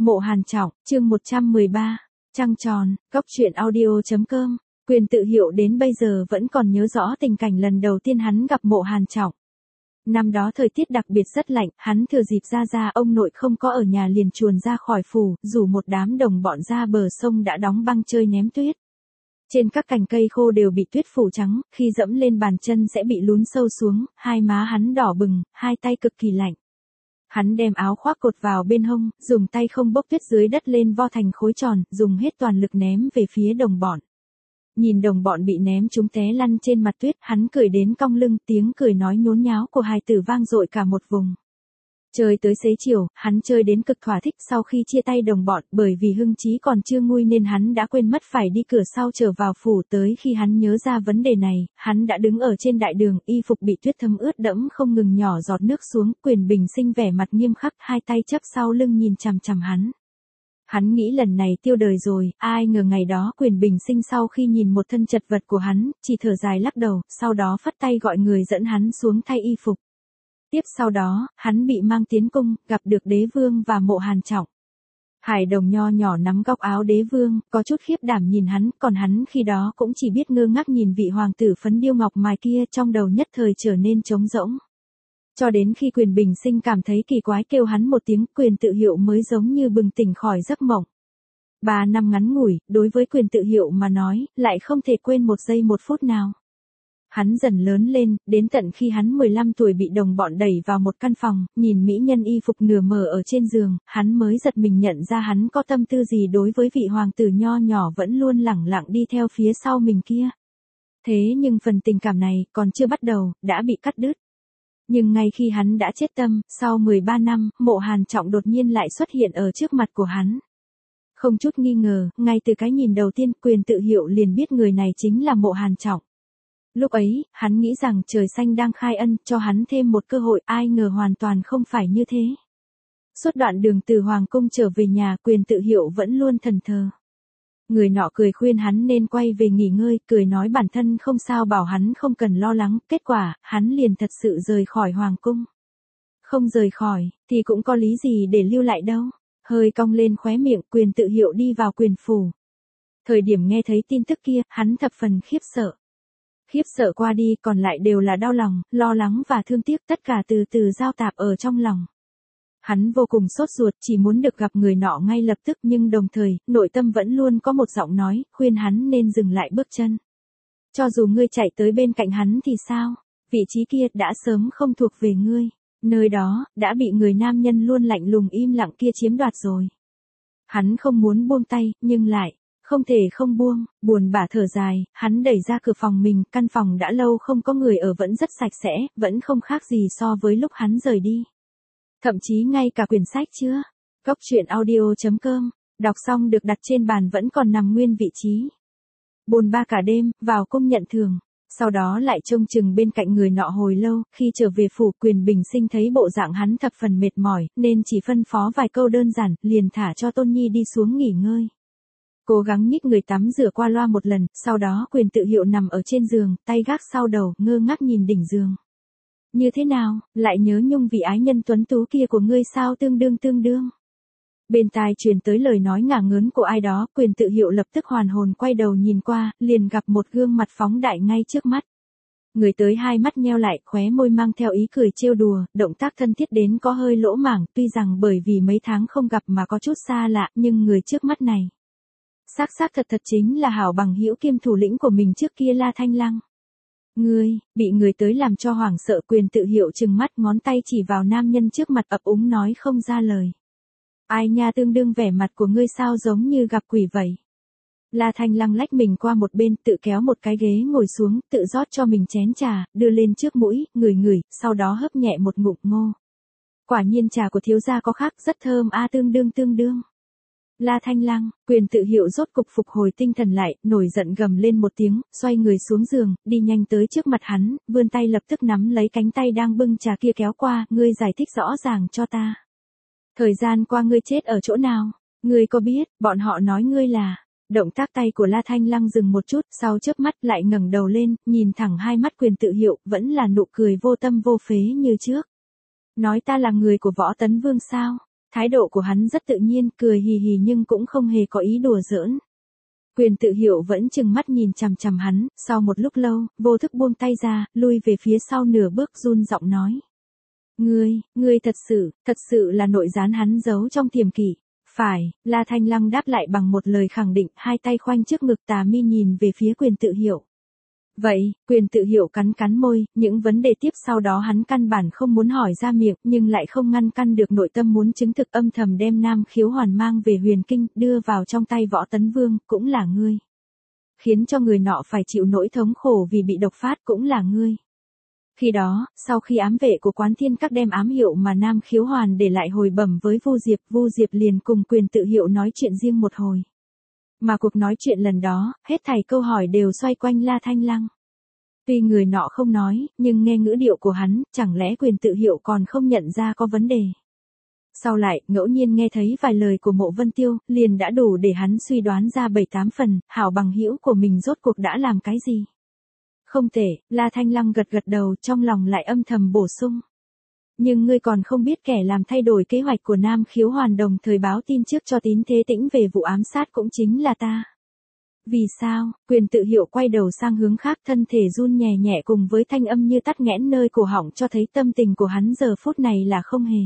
Mộ Hàn Trọng, chương 113, trăng tròn, góc truyện audio.com. Quyền tự Hiệu đến bây giờ vẫn còn nhớ rõ tình cảnh lần đầu tiên hắn gặp Mộ Hàn Trọng. Năm đó thời tiết đặc biệt rất lạnh, hắn thừa dịp ra ông nội không có ở nhà liền chuồn ra khỏi phủ, rủ một đám đồng bọn ra bờ sông đã đóng băng chơi ném tuyết. Trên các cành cây khô đều bị tuyết phủ trắng, khi dẫm lên bàn chân sẽ bị lún sâu xuống, hai má hắn đỏ bừng, hai tay cực kỳ lạnh. Hắn đem áo khoác cột vào bên hông, dùng tay không bốc tuyết dưới đất lên vo thành khối tròn, dùng hết toàn lực ném về phía đồng bọn. Nhìn đồng bọn bị ném chúng té lăn trên mặt tuyết, hắn cười đến cong lưng, tiếng cười nói nhốn nháo của hài tử vang dội cả một vùng. Chơi tới xế chiều, hắn chơi đến cực thỏa thích. Sau khi chia tay đồng bọn, bởi vì hưng trí còn chưa nguôi nên hắn đã quên mất phải đi cửa sau trở vào phủ. Tới khi hắn nhớ ra vấn đề này, hắn đã đứng ở trên đại đường, y phục bị tuyết thấm ướt đẫm không ngừng nhỏ giọt nước xuống. Quyền Bình Sinh vẻ mặt nghiêm khắc, hai tay chắp sau lưng nhìn chằm chằm hắn. Hắn nghĩ lần này tiêu đời rồi, ai ngờ ngày đó Quyền Bình Sinh sau khi nhìn một thân chật vật của hắn, chỉ thở dài lắc đầu, sau đó phất tay gọi người dẫn hắn xuống thay y phục. Tiếp sau đó, hắn bị mang tiến cung, gặp được đế vương và Mộ Hàn Trọng. Hải Đồng nho nhỏ nắm góc áo đế vương, có chút khiếp đảm nhìn hắn, còn hắn khi đó cũng chỉ biết ngơ ngác nhìn vị hoàng tử phấn điêu ngọc mài kia, trong đầu nhất thời trở nên trống rỗng. Cho đến khi Quyền Bình Sinh cảm thấy kỳ quái kêu hắn một tiếng, Quyền Tự Hiệu mới giống như bừng tỉnh khỏi giấc mộng. 3 năm ngắn ngủi, đối với Quyền Tự Hiệu mà nói, lại không thể quên một giây một phút nào. Hắn dần lớn lên, đến tận khi hắn 15 tuổi bị đồng bọn đẩy vào một căn phòng, nhìn mỹ nhân y phục nửa mờ ở trên giường, hắn mới giật mình nhận ra hắn có tâm tư gì đối với vị hoàng tử nho nhỏ vẫn luôn lẳng lặng đi theo phía sau mình kia. Thế nhưng phần tình cảm này còn chưa bắt đầu, đã bị cắt đứt. Nhưng ngay khi hắn đã chết tâm, sau 13 năm, Mộ Hàn Trọng đột nhiên lại xuất hiện ở trước mặt của hắn. Không chút nghi ngờ, ngay từ cái nhìn đầu tiên, Quyền Tự Hiệu liền biết người này chính là Mộ Hàn Trọng. Lúc ấy, hắn nghĩ rằng trời xanh đang khai ân cho hắn thêm một cơ hội, ai ngờ hoàn toàn không phải như thế. Suốt đoạn đường từ Hoàng cung trở về nhà, Quyền Tự Hiệu vẫn luôn thẫn thờ. Người nọ cười khuyên hắn nên quay về nghỉ ngơi, cười nói bản thân không sao, bảo hắn không cần lo lắng, kết quả, hắn liền thật sự rời khỏi Hoàng cung. Không rời khỏi, thì cũng có lý gì để lưu lại đâu. Hơi cong lên khóe miệng, Quyền Tự Hiệu đi vào quyền phủ. Thời điểm nghe thấy tin tức kia, hắn thập phần khiếp sợ. Khiếp sợ qua đi, còn lại đều là đau lòng, lo lắng và thương tiếc, tất cả từ từ giao tạp ở trong lòng. Hắn vô cùng sốt ruột, chỉ muốn được gặp người nọ ngay lập tức, nhưng đồng thời, nội tâm vẫn luôn có một giọng nói, khuyên hắn nên dừng lại bước chân. Cho dù ngươi chạy tới bên cạnh hắn thì sao? Vị trí kia đã sớm không thuộc về ngươi. Nơi đó, đã bị người nam nhân luôn lạnh lùng im lặng kia chiếm đoạt rồi. Hắn không muốn buông tay, nhưng lại không thể không buông, buồn bã thở dài, hắn đẩy ra cửa phòng mình, căn phòng đã lâu không có người ở vẫn rất sạch sẽ, vẫn không khác gì so với lúc hắn rời đi. Thậm chí ngay cả quyển sách chưa, góc truyện audio.com, đọc xong được đặt trên bàn vẫn còn nằm nguyên vị trí. Bồn ba cả đêm, vào cung nhận thưởng, sau đó lại trông chừng bên cạnh người nọ hồi lâu, khi trở về phủ Quyền Bình Sinh thấy bộ dạng hắn thập phần mệt mỏi, nên chỉ phân phó vài câu đơn giản, liền thả cho Tôn Nhi đi xuống nghỉ ngơi. Cố gắng nhích người tắm rửa qua loa một lần, sau đó Quyền Tự Hiệu nằm ở trên giường, tay gác sau đầu, ngơ ngác nhìn đỉnh giường. Như thế nào, lại nhớ nhung vị ái nhân tuấn tú kia của ngươi sao? Tương đương. Bên tai truyền tới lời nói ngả ngớn của ai đó, Quyền Tự Hiệu lập tức hoàn hồn quay đầu nhìn qua, liền gặp một gương mặt phóng đại ngay trước mắt. Người tới hai mắt nheo lại, khóe môi mang theo ý cười trêu đùa, động tác thân thiết đến có hơi lỗ mảng, tuy rằng bởi vì mấy tháng không gặp mà có chút xa lạ, nhưng người trước mắt này xác thật chính là hảo bằng hữu kiêm thủ lĩnh của mình trước kia, La Thanh Lăng. Ngươi, bị người tới làm cho hoảng sợ, Quyền Tự Hiệu trừng mắt, ngón tay chỉ vào nam nhân trước mặt, ấp úng nói không ra lời. Ai nha, tương đương vẻ mặt của ngươi sao giống như gặp quỷ vậy. La Thanh Lăng lách mình qua một bên, tự kéo một cái ghế ngồi xuống, tự rót cho mình chén trà, đưa lên trước mũi, ngửi, sau đó hớp nhẹ một ngụm ngô. Quả nhiên trà của thiếu gia có khác, rất thơm a. Tương đương. La Thanh Lăng, Quyền Tự Hiệu rốt cục phục hồi tinh thần lại, nổi giận gầm lên một tiếng, xoay người xuống giường, đi nhanh tới trước mặt hắn, vươn tay lập tức nắm lấy cánh tay đang bưng trà kia kéo qua, ngươi giải thích rõ ràng cho ta. Thời gian qua ngươi chết ở chỗ nào? Ngươi có biết, bọn họ nói ngươi là... Động tác tay của La Thanh Lăng dừng một chút, sau chớp mắt lại ngẩng đầu lên, nhìn thẳng hai mắt Quyền Tự Hiệu, vẫn là nụ cười vô tâm vô phế như trước. Nói ta là người của Võ Tấn Vương sao? Thái độ của hắn rất tự nhiên, cười hì hì nhưng cũng không hề có ý đùa giỡn. Quyền Tự Hiệu vẫn trừng mắt nhìn chằm chằm hắn, sau một lúc lâu, vô thức buông tay ra, lui về phía sau nửa bước run giọng nói. Ngươi thật sự là nội gián hắn giấu trong tiềm kỷ. Phải, La Thanh Lăng đáp lại bằng một lời khẳng định, hai tay khoanh trước ngực tà mi nhìn về phía Quyền Tự Hiệu. Vậy, Quyền Tự Hiệu cắn cắn môi, những vấn đề tiếp sau đó hắn căn bản không muốn hỏi ra miệng, nhưng lại không ngăn căn được nội tâm muốn chứng thực, âm thầm đem Nam Khiếu Hoàn mang về Huyền Kinh, đưa vào trong tay Võ Tấn Vương, cũng là ngươi. Khiến cho người nọ phải chịu nỗi thống khổ vì bị độc phát, cũng là ngươi. Khi đó, sau khi ám vệ của Quán Thiên Các đem ám hiệu mà Nam Khiếu Hoàn để lại hồi bẩm với Vu Diệp liền cùng Quyền Tự Hiệu nói chuyện riêng một hồi. Mà cuộc nói chuyện lần đó, hết thảy câu hỏi đều xoay quanh La Thanh Lăng. Tuy người nọ không nói, nhưng nghe ngữ điệu của hắn, chẳng lẽ Quyền Tự Hiệu còn không nhận ra có vấn đề. Sau lại, ngẫu nhiên nghe thấy vài lời của Mộ Vân Tiêu, liền đã đủ để hắn suy đoán ra 7-8 phần, hảo bằng hữu của mình rốt cuộc đã làm cái gì. Không thể, La Thanh Lăng gật gật đầu, trong lòng lại âm thầm bổ sung. Nhưng ngươi còn không biết kẻ làm thay đổi kế hoạch của Nam Khiếu Hoàn đồng thời báo tin trước cho Tín Thế Tĩnh về vụ ám sát cũng chính là ta. Vì sao? Quyền Tự Hiệu quay đầu sang hướng khác, thân thể run nhẹ nhẹ cùng với thanh âm như tắc nghẽn nơi cổ họng cho thấy tâm tình của hắn giờ phút này là không hề.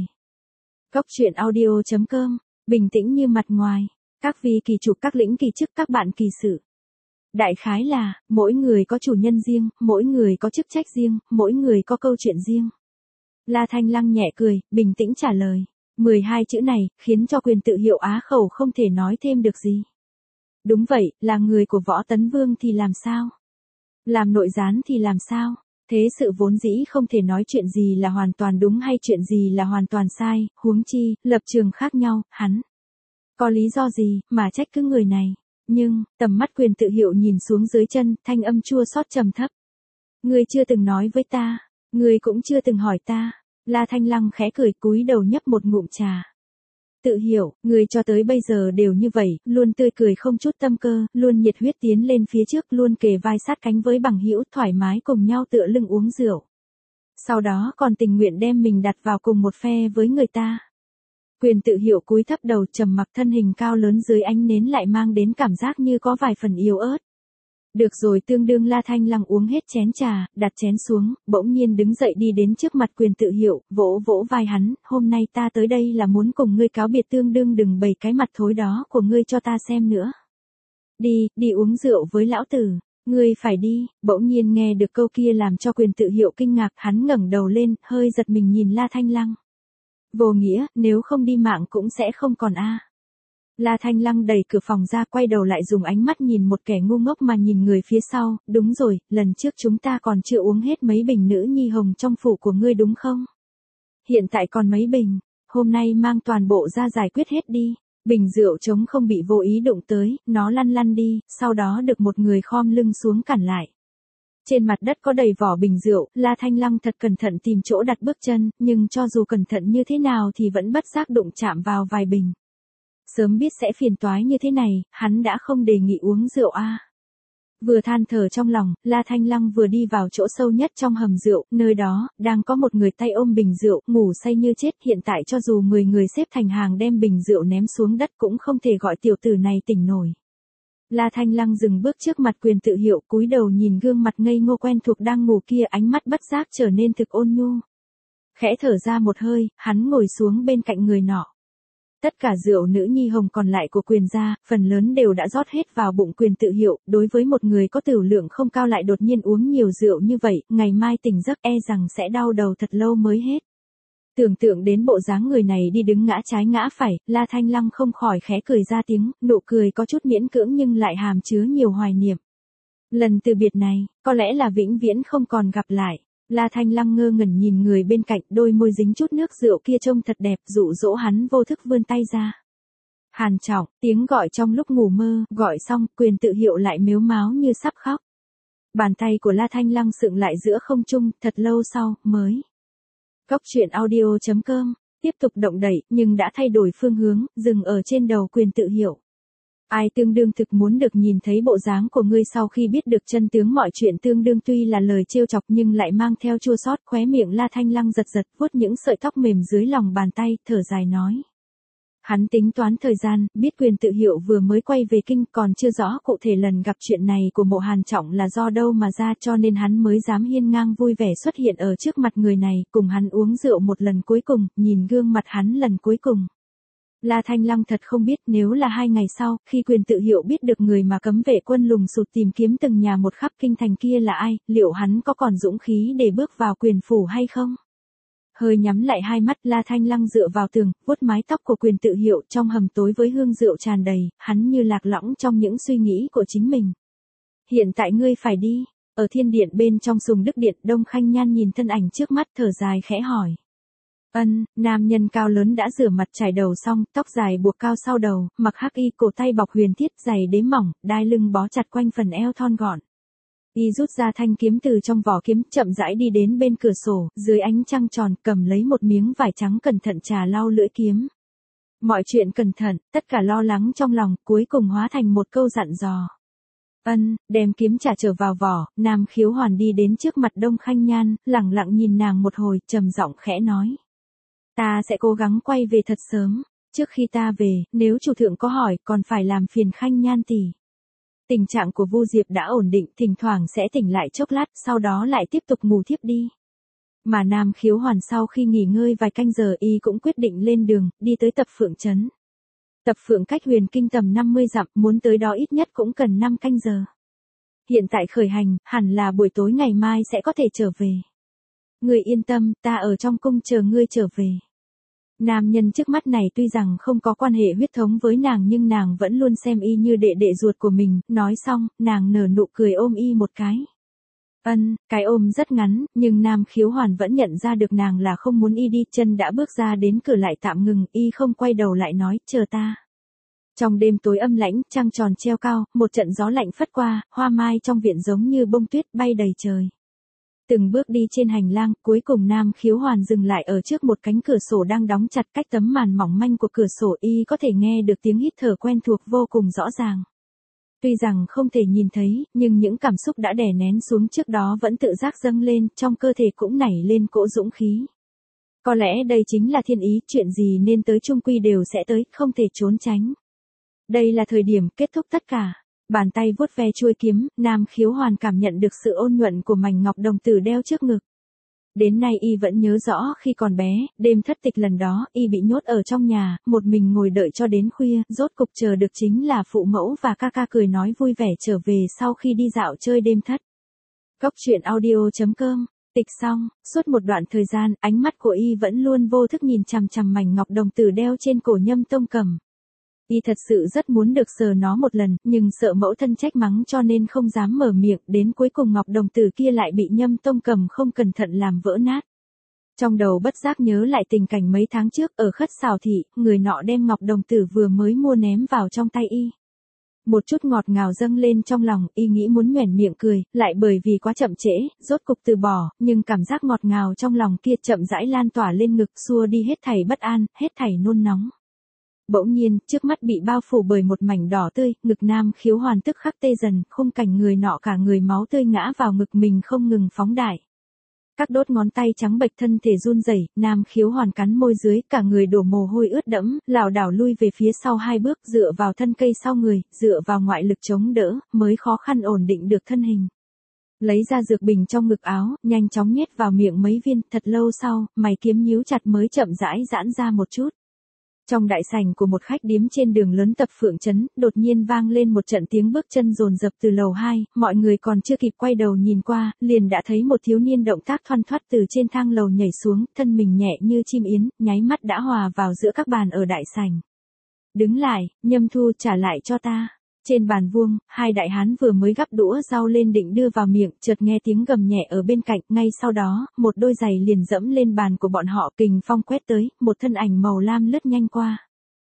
Cốc truyện audio.com, bình tĩnh như mặt ngoài, các vi kỳ chủ các lĩnh kỳ chức các bạn kỳ sự. Đại khái là, mỗi người có chủ nhân riêng, mỗi người có chức trách riêng, mỗi người có câu chuyện riêng. La Thanh Lăng nhẹ cười, bình tĩnh trả lời. 12 chữ này, khiến cho Quyền Tự Hiệu á khẩu không thể nói thêm được gì. Đúng vậy, là người của Võ Tấn Vương thì làm sao? Làm nội gián thì làm sao? Thế sự vốn dĩ không thể nói chuyện gì là hoàn toàn đúng hay chuyện gì là hoàn toàn sai, huống chi, lập trường khác nhau, hắn. Có lý do gì, mà trách cứ người này? Nhưng, tầm mắt Quyền Tự Hiệu nhìn xuống dưới chân, thanh âm chua xót trầm thấp. Ngươi chưa từng nói với ta, ngươi cũng chưa từng hỏi ta. La Thanh Lăng khẽ cười cúi đầu nhấp một ngụm trà. Tự Hiểu, ngươi cho tới bây giờ đều như vậy, luôn tươi cười không chút tâm cơ, luôn nhiệt huyết tiến lên phía trước, luôn kề vai sát cánh với bằng hữu, thoải mái cùng nhau tựa lưng uống rượu. Sau đó còn tình nguyện đem mình đặt vào cùng một phe với người ta. Quyền Tự Hiệu cúi thấp đầu trầm mặc, thân hình cao lớn dưới ánh nến lại mang đến cảm giác như có vài phần yếu ớt. Được rồi, tương đương La Thanh Lăng uống hết chén trà, đặt chén xuống, bỗng nhiên đứng dậy đi đến trước mặt Quyền Tự Hiệu, vỗ vỗ vai hắn, hôm nay ta tới đây là muốn cùng ngươi cáo biệt, tương đương đừng bày cái mặt thối đó của ngươi cho ta xem nữa. Đi uống rượu với lão tử, ngươi phải đi. Bỗng nhiên nghe được câu kia làm cho Quyền Tự Hiệu kinh ngạc, hắn ngẩng đầu lên, hơi giật mình nhìn La Thanh Lăng. Vô nghĩa, nếu không đi mạng cũng sẽ không còn a. La Thanh Lăng đẩy cửa phòng ra, quay đầu lại dùng ánh mắt nhìn một kẻ ngu ngốc mà nhìn người phía sau, đúng rồi, lần trước chúng ta còn chưa uống hết mấy bình nữ nhi hồng trong phủ của ngươi đúng không? Hiện tại còn mấy bình, hôm nay mang toàn bộ ra giải quyết hết đi. Bình rượu trống không bị vô ý đụng tới, nó lăn lăn đi, sau đó được một người khom lưng xuống cản lại. Trên mặt đất có đầy vỏ bình rượu, La Thanh Lăng thật cẩn thận tìm chỗ đặt bước chân, nhưng cho dù cẩn thận như thế nào thì vẫn bất giác đụng chạm vào vài bình. Sớm biết sẽ phiền toái như thế này, hắn đã không đề nghị uống rượu a. Vừa than thở trong lòng, La Thanh Lăng vừa đi vào chỗ sâu nhất trong hầm rượu, nơi đó, đang có một người tay ôm bình rượu, ngủ say như chết, hiện tại cho dù 10 người xếp thành hàng đem bình rượu ném xuống đất cũng không thể gọi tiểu tử này tỉnh nổi. La Thanh Lăng dừng bước trước mặt Quyền Tự Hiệu, cúi đầu nhìn gương mặt ngây ngô quen thuộc đang ngủ kia, ánh mắt bất giác trở nên thực ôn nhu. Khẽ thở ra một hơi, hắn ngồi xuống bên cạnh người nọ. Tất cả rượu nữ nhi hồng còn lại của Quyền gia, phần lớn đều đã rót hết vào bụng Quyền Tự Hiệu, đối với một người có tửu lượng không cao lại đột nhiên uống nhiều rượu như vậy, ngày mai tỉnh giấc e rằng sẽ đau đầu thật lâu mới hết. Tưởng tượng đến bộ dáng người này đi đứng ngã trái ngã phải, La Thanh Lăng không khỏi khẽ cười ra tiếng, nụ cười có chút miễn cưỡng nhưng lại hàm chứa nhiều hoài niệm. Lần từ biệt này, có lẽ là vĩnh viễn không còn gặp lại. La Thanh Lăng ngơ ngẩn nhìn người bên cạnh, đôi môi dính chút nước rượu kia trông thật đẹp, dụ dỗ hắn vô thức vươn tay ra. Hàn Trọng, tiếng gọi trong lúc ngủ mơ, gọi xong, Quyền Tự Hiệu lại mếu máo như sắp khóc. Bàn tay của La Thanh Lăng sượng lại giữa không trung, thật lâu sau, mới. Cốc truyện audio.com, tiếp tục động đẩy, nhưng đã thay đổi phương hướng, dừng ở trên đầu Quyền Tự Hiệu. Ai tương đương thực muốn được nhìn thấy bộ dáng của ngươi sau khi biết được chân tướng mọi chuyện, tương đương tuy là lời trêu chọc nhưng lại mang theo chua xót, khóe miệng La Thanh Lăng giật giật, vuốt những sợi tóc mềm dưới lòng bàn tay, thở dài nói. Hắn tính toán thời gian, biết Quyền Tự Hiệu vừa mới quay về kinh còn chưa rõ cụ thể lần gặp chuyện này của Mộ Hàn Trọng là do đâu mà ra, cho nên hắn mới dám hiên ngang vui vẻ xuất hiện ở trước mặt người này, cùng hắn uống rượu một lần cuối cùng, nhìn gương mặt hắn lần cuối cùng. La Thanh Lăng thật không biết nếu là 2 ngày sau, khi Quyền Tự Hiệu biết được người mà cấm vệ quân lùng sụt tìm kiếm từng nhà một khắp kinh thành kia là ai, liệu hắn có còn dũng khí để bước vào Quyền phủ hay không? Hơi nhắm lại hai mắt, La Thanh Lăng dựa vào tường, vuốt mái tóc của Quyền Tự Hiệu trong hầm tối với hương rượu tràn đầy, hắn như lạc lõng trong những suy nghĩ của chính mình. Hiện tại ngươi phải đi. Ở thiên điện bên trong Sùng Đức Điện, Đông Khanh Nhan nhìn thân ảnh trước mắt thở dài khẽ hỏi. Nam nhân cao lớn đã rửa mặt chải đầu xong, tóc dài buộc cao sau đầu, mặc hắc y, cổ tay bọc huyền thiết, giày đế mỏng, đai lưng bó chặt quanh phần eo thon gọn. Y rút ra thanh kiếm từ trong vỏ kiếm, chậm rãi đi đến bên cửa sổ, dưới ánh trăng tròn, cầm lấy một miếng vải trắng cẩn thận trà lau lưỡi kiếm. Mọi chuyện cẩn thận, tất cả lo lắng trong lòng, cuối cùng hóa thành một câu dặn dò. Đem kiếm trả trở vào vỏ, Nam Khiếu Hoàn đi đến trước mặt Đông Khanh Nhan, lẳng lặng nhìn nàng một hồi, trầm giọng khẽ nói. Ta sẽ cố gắng quay về thật sớm, trước khi ta về, nếu chủ thượng có hỏi, còn phải làm phiền Khanh Nhan tỷ. Tình trạng của Vu Diệp đã ổn định, thỉnh thoảng sẽ tỉnh lại chốc lát, sau đó lại tiếp tục ngủ thiếp đi. Mà Nam Khiếu Hoàn sau khi nghỉ ngơi vài canh giờ y cũng quyết định lên đường, đi tới Tập Phượng Trấn. Tập Phượng cách Huyền Kinh tầm 50 dặm, muốn tới đó ít nhất cũng cần 5 canh giờ. Hiện tại khởi hành, hẳn là buổi tối ngày mai sẽ có thể trở về. Ngươi yên tâm, ta ở trong cung chờ ngươi trở về. Nam nhân trước mắt này tuy rằng không có quan hệ huyết thống với nàng nhưng nàng vẫn luôn xem y như đệ đệ ruột của mình, nói xong, nàng nở nụ cười ôm y một cái. Cái ôm rất ngắn, nhưng Nam Khiếu Hoàn vẫn nhận ra được nàng là không muốn y đi, chân đã bước ra đến cửa lại tạm ngừng, y không quay đầu lại nói, chờ ta. Trong đêm tối âm lãnh, trăng tròn treo cao, một trận gió lạnh phất qua, hoa mai trong viện giống như bông tuyết bay đầy trời. Từng bước đi trên hành lang, cuối cùng Nam Khiếu Hoàn dừng lại ở trước một cánh cửa sổ đang đóng chặt, cách tấm màn mỏng manh của cửa sổ y có thể nghe được tiếng hít thở quen thuộc vô cùng rõ ràng. Tuy rằng không thể nhìn thấy, nhưng những cảm xúc đã đè nén xuống trước đó vẫn tự giác dâng lên, trong cơ thể cũng nảy lên cỗ dũng khí. Có lẽ đây chính là thiên ý, chuyện gì nên tới chung quy đều sẽ tới, không thể trốn tránh. Đây là thời điểm kết thúc tất cả. Bàn tay vuốt ve chuôi kiếm, Nam Khiếu Hoàn cảm nhận được sự ôn nhuận của mảnh ngọc đồng tử đeo trước ngực. Đến nay y vẫn nhớ rõ khi còn bé, đêm thất tịch lần đó, y bị nhốt ở trong nhà, một mình ngồi đợi cho đến khuya, rốt cục chờ được chính là phụ mẫu và ca ca cười nói vui vẻ trở về sau khi đi dạo chơi đêm thất. Cốc truyện audio.com. Tịch xong, suốt một đoạn thời gian, ánh mắt của y vẫn luôn vô thức nhìn chằm chằm mảnh ngọc đồng tử đeo trên cổ Nhâm Tông Cầm. Y thật sự rất muốn được sờ nó một lần, nhưng sợ mẫu thân trách mắng cho nên không dám mở miệng, đến cuối cùng ngọc đồng tử kia lại bị Nhâm Tông Cầm không cẩn thận làm vỡ nát. Trong đầu bất giác nhớ lại tình cảnh mấy tháng trước ở Khất Xào Thị, người nọ đem ngọc đồng tử vừa mới mua ném vào trong tay y. Một chút ngọt ngào dâng lên trong lòng, y nghĩ muốn nhoẻn miệng cười, lại bởi vì quá chậm trễ, rốt cục từ bỏ, nhưng cảm giác ngọt ngào trong lòng kia chậm rãi lan tỏa lên ngực, xua đi hết thảy bất an, hết thảy nôn nóng. Bỗng nhiên, trước mắt bị bao phủ bởi một mảnh đỏ tươi, ngực Nam Khiếu Hoàn tức khắc tê dần, khung cảnh người nọ cả người máu tươi ngã vào ngực mình không ngừng phóng đại. Các đốt ngón tay trắng bệch, thân thể run rẩy, Nam Khiếu Hoàn cắn môi dưới, cả người đổ mồ hôi ướt đẫm, lảo đảo lui về phía sau 2 bước, dựa vào thân cây sau người, dựa vào ngoại lực chống đỡ, mới khó khăn ổn định được thân hình. Lấy ra dược bình trong ngực áo, nhanh chóng nhét vào miệng mấy viên, thật lâu sau, mày kiếm nhíu chặt mới chậm rãi giãn ra một chút. Trong đại sảnh của một khách điếm trên đường lớn Tập Phượng Trấn, đột nhiên vang lên một trận tiếng bước chân dồn dập từ lầu 2, mọi người còn chưa kịp quay đầu nhìn qua, liền đã thấy một thiếu niên động tác thoăn thoắt từ trên thang lầu nhảy xuống, thân mình nhẹ như chim yến, nháy mắt đã hòa vào giữa các bàn ở đại sảnh. Đứng lại, Nhâm Thu, trả lại cho ta. Trên bàn vuông, 2 đại hán vừa mới gắp đũa rau lên định đưa vào miệng, chợt nghe tiếng gầm nhẹ ở bên cạnh, ngay sau đó, một đôi giày liền dẫm lên bàn của bọn họ, kình phong quét tới, một thân ảnh màu lam lướt nhanh qua.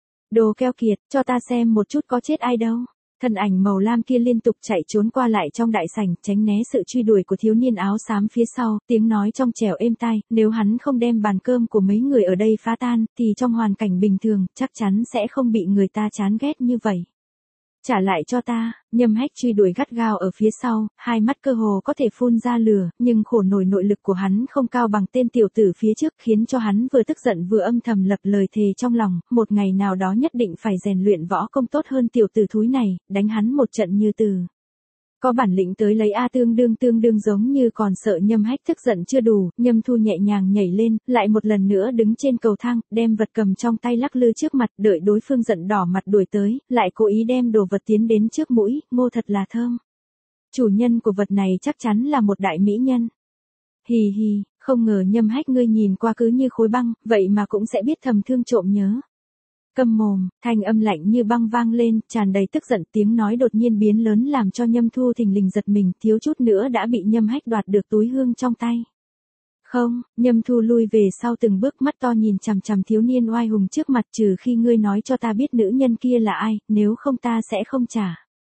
Đồ keo kiệt, cho ta xem một chút có chết ai đâu. Thân ảnh màu lam kia liên tục chạy trốn qua lại trong đại sảnh, tránh né sự truy đuổi của thiếu niên áo xám phía sau, tiếng nói trong trẻo êm tai, nếu hắn không đem bàn cơm của mấy người ở đây phá tan, thì trong hoàn cảnh bình thường, chắc chắn sẽ không bị người ta chán ghét như vậy. Trả lại cho ta, Nhâm Hách truy đuổi gắt gao ở phía sau, hai mắt cơ hồ có thể phun ra lửa, nhưng khổ nổi nội lực của hắn không cao bằng tên tiểu tử phía trước khiến cho hắn vừa tức giận vừa âm thầm lập lời thề trong lòng, một ngày nào đó nhất định phải rèn luyện võ công tốt hơn tiểu tử thúi này, đánh hắn một trận như từ. Có bản lĩnh tới lấy A tương đương giống như còn sợ Nhâm Hách tức giận chưa đủ, Nhâm Thu nhẹ nhàng nhảy lên, lại một lần nữa đứng trên cầu thang, đem vật cầm trong tay lắc lư trước mặt, đợi đối phương giận đỏ mặt đuổi tới, lại cố ý đem đồ vật tiến đến trước mũi, ngô thật là thơm. Chủ nhân của vật này chắc chắn là một đại mỹ nhân. Hì hì, không ngờ Nhâm Hách ngươi nhìn qua cứ như khối băng, vậy mà cũng sẽ biết thầm thương trộm nhớ. Câm mồm, thanh âm lạnh như băng vang lên, tràn đầy tức giận, tiếng nói đột nhiên biến lớn làm cho Nhâm Thu thình lình giật mình, thiếu chút nữa đã bị Nhâm Hách đoạt được túi hương trong tay. Không, Nhâm Thu lui về sau từng bước, mắt to nhìn chằm chằm thiếu niên oai hùng trước mặt, trừ khi ngươi nói cho ta biết nữ nhân kia là ai, nếu không ta sẽ không trả.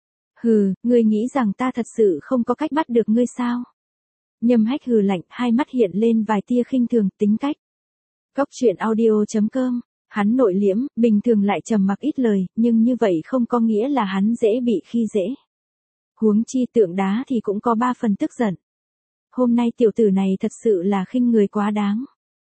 Hừ, ngươi nghĩ rằng ta thật sự không có cách bắt được ngươi sao? Nhâm Hách hừ lạnh, hai mắt hiện lên vài tia khinh thường, tính cách. Cóc truyện audio.com. Hắn nội liễm, bình thường lại trầm mặc ít lời, nhưng như vậy không có nghĩa là hắn dễ bị khi dễ. Huống chi tượng đá thì cũng có 3 phần tức giận. Hôm nay tiểu tử này thật sự là khinh người quá đáng.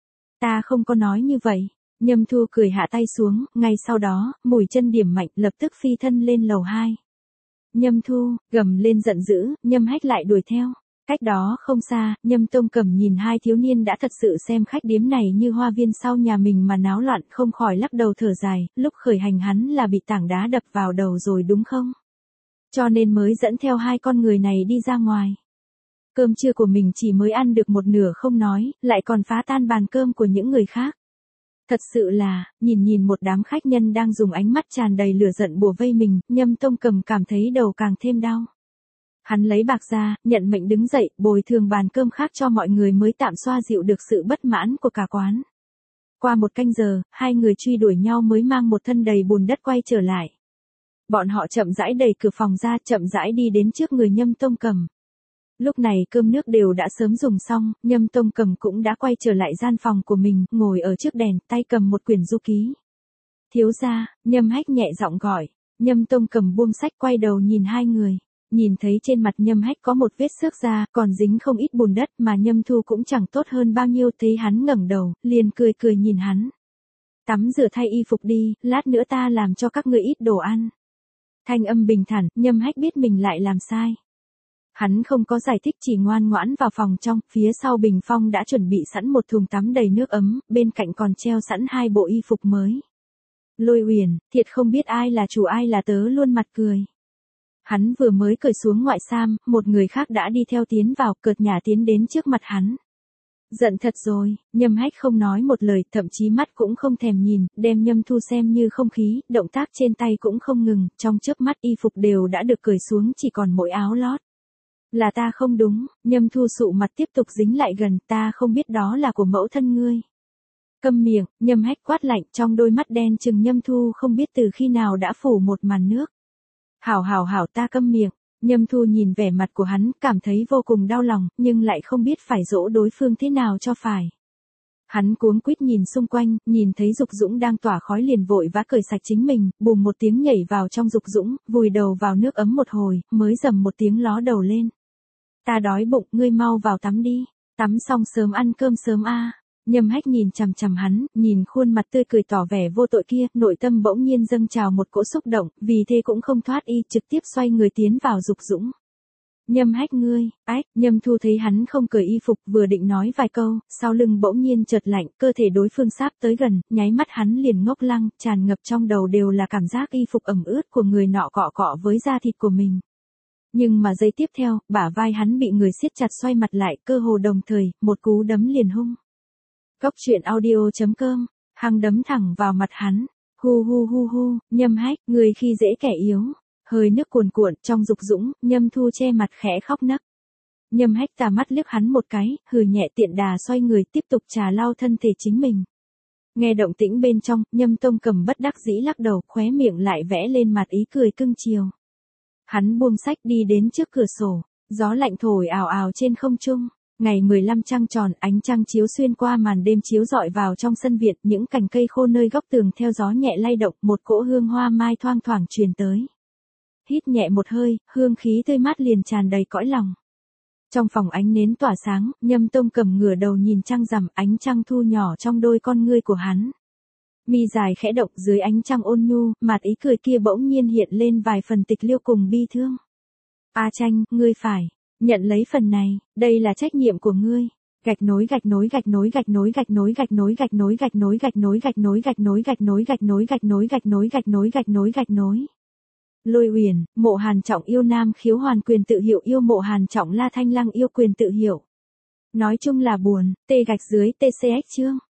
Ta không có nói như vậy. Nhâm Thu cười hạ tay xuống, ngay sau đó, mũi chân điểm mạnh, lập tức phi thân lên lầu 2. Nhâm Thu, gầm lên giận dữ, Nhâm Hách lại đuổi theo. Cách đó không xa, Nhâm Tông Cẩm nhìn hai thiếu niên đã thật sự xem khách điếm này như hoa viên sau nhà mình mà náo loạn, không khỏi lắc đầu thở dài, lúc khởi hành hắn là bị tảng đá đập vào đầu rồi đúng không? Cho nên mới dẫn theo hai con người này đi ra ngoài. Cơm trưa của mình chỉ mới ăn được một nửa không nói, lại còn phá tan bàn cơm của những người khác. Thật sự là, nhìn một đám khách nhân đang dùng ánh mắt tràn đầy lửa giận bủa vây mình, Nhâm Tông Cẩm cảm thấy đầu càng thêm đau. Hắn lấy bạc ra, nhận mệnh đứng dậy, bồi thường bàn cơm khác cho mọi người mới tạm xoa dịu được sự bất mãn của cả quán. Qua 1 canh giờ, hai người truy đuổi nhau mới mang một thân đầy bùn đất quay trở lại. Bọn họ chậm rãi đẩy cửa phòng ra, chậm rãi đi đến trước người Nhâm Tông Cẩm. Lúc này cơm nước đều đã sớm dùng xong, Nhâm Tông Cẩm cũng đã quay trở lại gian phòng của mình, ngồi ở trước đèn, tay cầm một quyển du ký. Thiếu gia, Nhâm Hách nhẹ giọng gọi. Nhâm Tông Cẩm buông sách quay đầu nhìn hai người. Nhìn thấy trên mặt Nhâm Hách có một vết xước da, còn dính không ít bùn đất mà Nhâm Thu cũng chẳng tốt hơn bao nhiêu, thấy hắn ngẩng đầu, liền cười nhìn hắn. Tắm rửa thay y phục đi, lát nữa ta làm cho các ngươi ít đồ ăn. Thanh âm bình thản, Nhâm Hách biết mình lại làm sai. Hắn không có giải thích, chỉ ngoan ngoãn vào phòng trong, phía sau bình phong đã chuẩn bị sẵn một thùng tắm đầy nước ấm, bên cạnh còn treo sẵn 2 bộ y phục mới. Lôi Uyển, thiệt không biết ai là chủ ai là tớ luôn mặt cười. Hắn vừa mới cởi xuống ngoại sam, một người khác đã đi theo tiến vào, cợt nhả tiến đến trước mặt hắn. Giận thật rồi, Nhâm Hách không nói một lời, thậm chí mắt cũng không thèm nhìn, đem Nhâm Thu xem như không khí, động tác trên tay cũng không ngừng, trong chớp mắt y phục đều đã được cởi xuống, chỉ còn mỗi áo lót. Là ta không đúng, Nhâm Thu sụ mặt tiếp tục dính lại gần, ta không biết đó là của mẫu thân ngươi. Câm miệng, Nhâm Hách quát lạnh, trong đôi mắt đen chừng Nhâm Thu không biết từ khi nào đã phủ một màn nước. Hảo ta câm miệng. Nhâm Thu nhìn vẻ mặt của hắn, cảm thấy vô cùng đau lòng, nhưng lại không biết phải dỗ đối phương thế nào cho phải. Hắn cuống quýt nhìn xung quanh, nhìn thấy Dục Dũng đang tỏa khói liền vội vã cởi sạch chính mình, bùm một tiếng nhảy vào trong Dục Dũng, vùi đầu vào nước ấm một hồi, mới rầm một tiếng ló đầu lên. Ta đói bụng, ngươi mau vào tắm đi. Tắm xong sớm ăn cơm sớm a. Nhâm Hách nhìn chằm chằm hắn, nhìn khuôn mặt tươi cười tỏ vẻ vô tội kia, nội tâm bỗng nhiên dâng trào một cỗ xúc động, vì thế cũng không thoát y, trực tiếp xoay người tiến vào Dục Dũng. Nhâm Hách ngươi, Nhâm Thu thấy hắn không cởi y phục, vừa định nói vài câu, sau lưng bỗng nhiên chợt lạnh, cơ thể đối phương sáp tới gần, nháy mắt hắn liền ngốc lăng, tràn ngập trong đầu đều là cảm giác y phục ẩm ướt của người nọ cọ cọ với da thịt của mình. Nhưng mà giây tiếp theo, bả vai hắn bị người siết chặt, xoay mặt lại, cơ hồ đồng thời, một cú đấm liền hung. Cóc truyện audio.com, hăng đấm thẳng vào mặt hắn. Hu, Nhâm Hách, người khi dễ kẻ yếu. Hơi nước cuồn cuộn, trong Dục Dũng, Nhâm Thu che mặt khẽ khóc nấc. Nhâm Hách tà mắt liếc hắn một cái, hừ nhẹ, tiện đà xoay người tiếp tục trà lau thân thể chính mình. Nghe động tĩnh bên trong, Nhâm Tông Cẩm bất đắc dĩ lắc đầu, khóe miệng lại vẽ lên mặt ý cười cưng chiều. Hắn buông sách đi đến trước cửa sổ, gió lạnh thổi ào ào trên không trung. Ngày 15 trăng tròn, ánh trăng chiếu xuyên qua màn đêm chiếu rọi vào trong sân viện, những cành cây khô nơi góc tường theo gió nhẹ lay động, một cỗ hương hoa mai thoang thoảng truyền tới. hít nhẹ một hơi, hương khí tươi mát liền tràn đầy cõi lòng. Trong phòng ánh nến tỏa sáng, Nhâm Tông Cầm ngửa đầu nhìn trăng rằm, ánh trăng thu nhỏ trong đôi con ngươi của hắn. Mi dài khẽ động, dưới ánh trăng ôn nhu, mặt ý cười kia bỗng nhiên hiện lên vài phần tịch liêu cùng bi thương. A Tranh, ngươi phải nhận lấy phần này, đây là trách nhiệm của ngươi. Gạch nối gạch nối gạch nối gạch nối gạch nối gạch nối gạch nối gạch nối gạch nối gạch nối gạch nối gạch nối gạch nối gạch nối gạch nối gạch nối gạch nối gạch nối. Lôi Uyển, Mộ Hàn Trọng yêu Nam Khiếu Hoàn quyền tự hiệu yêu Mộ Hàn Trọng La Thanh Lăng yêu quyền tự hiệu. Nói chung là buồn, tê gạch dưới TCX chương.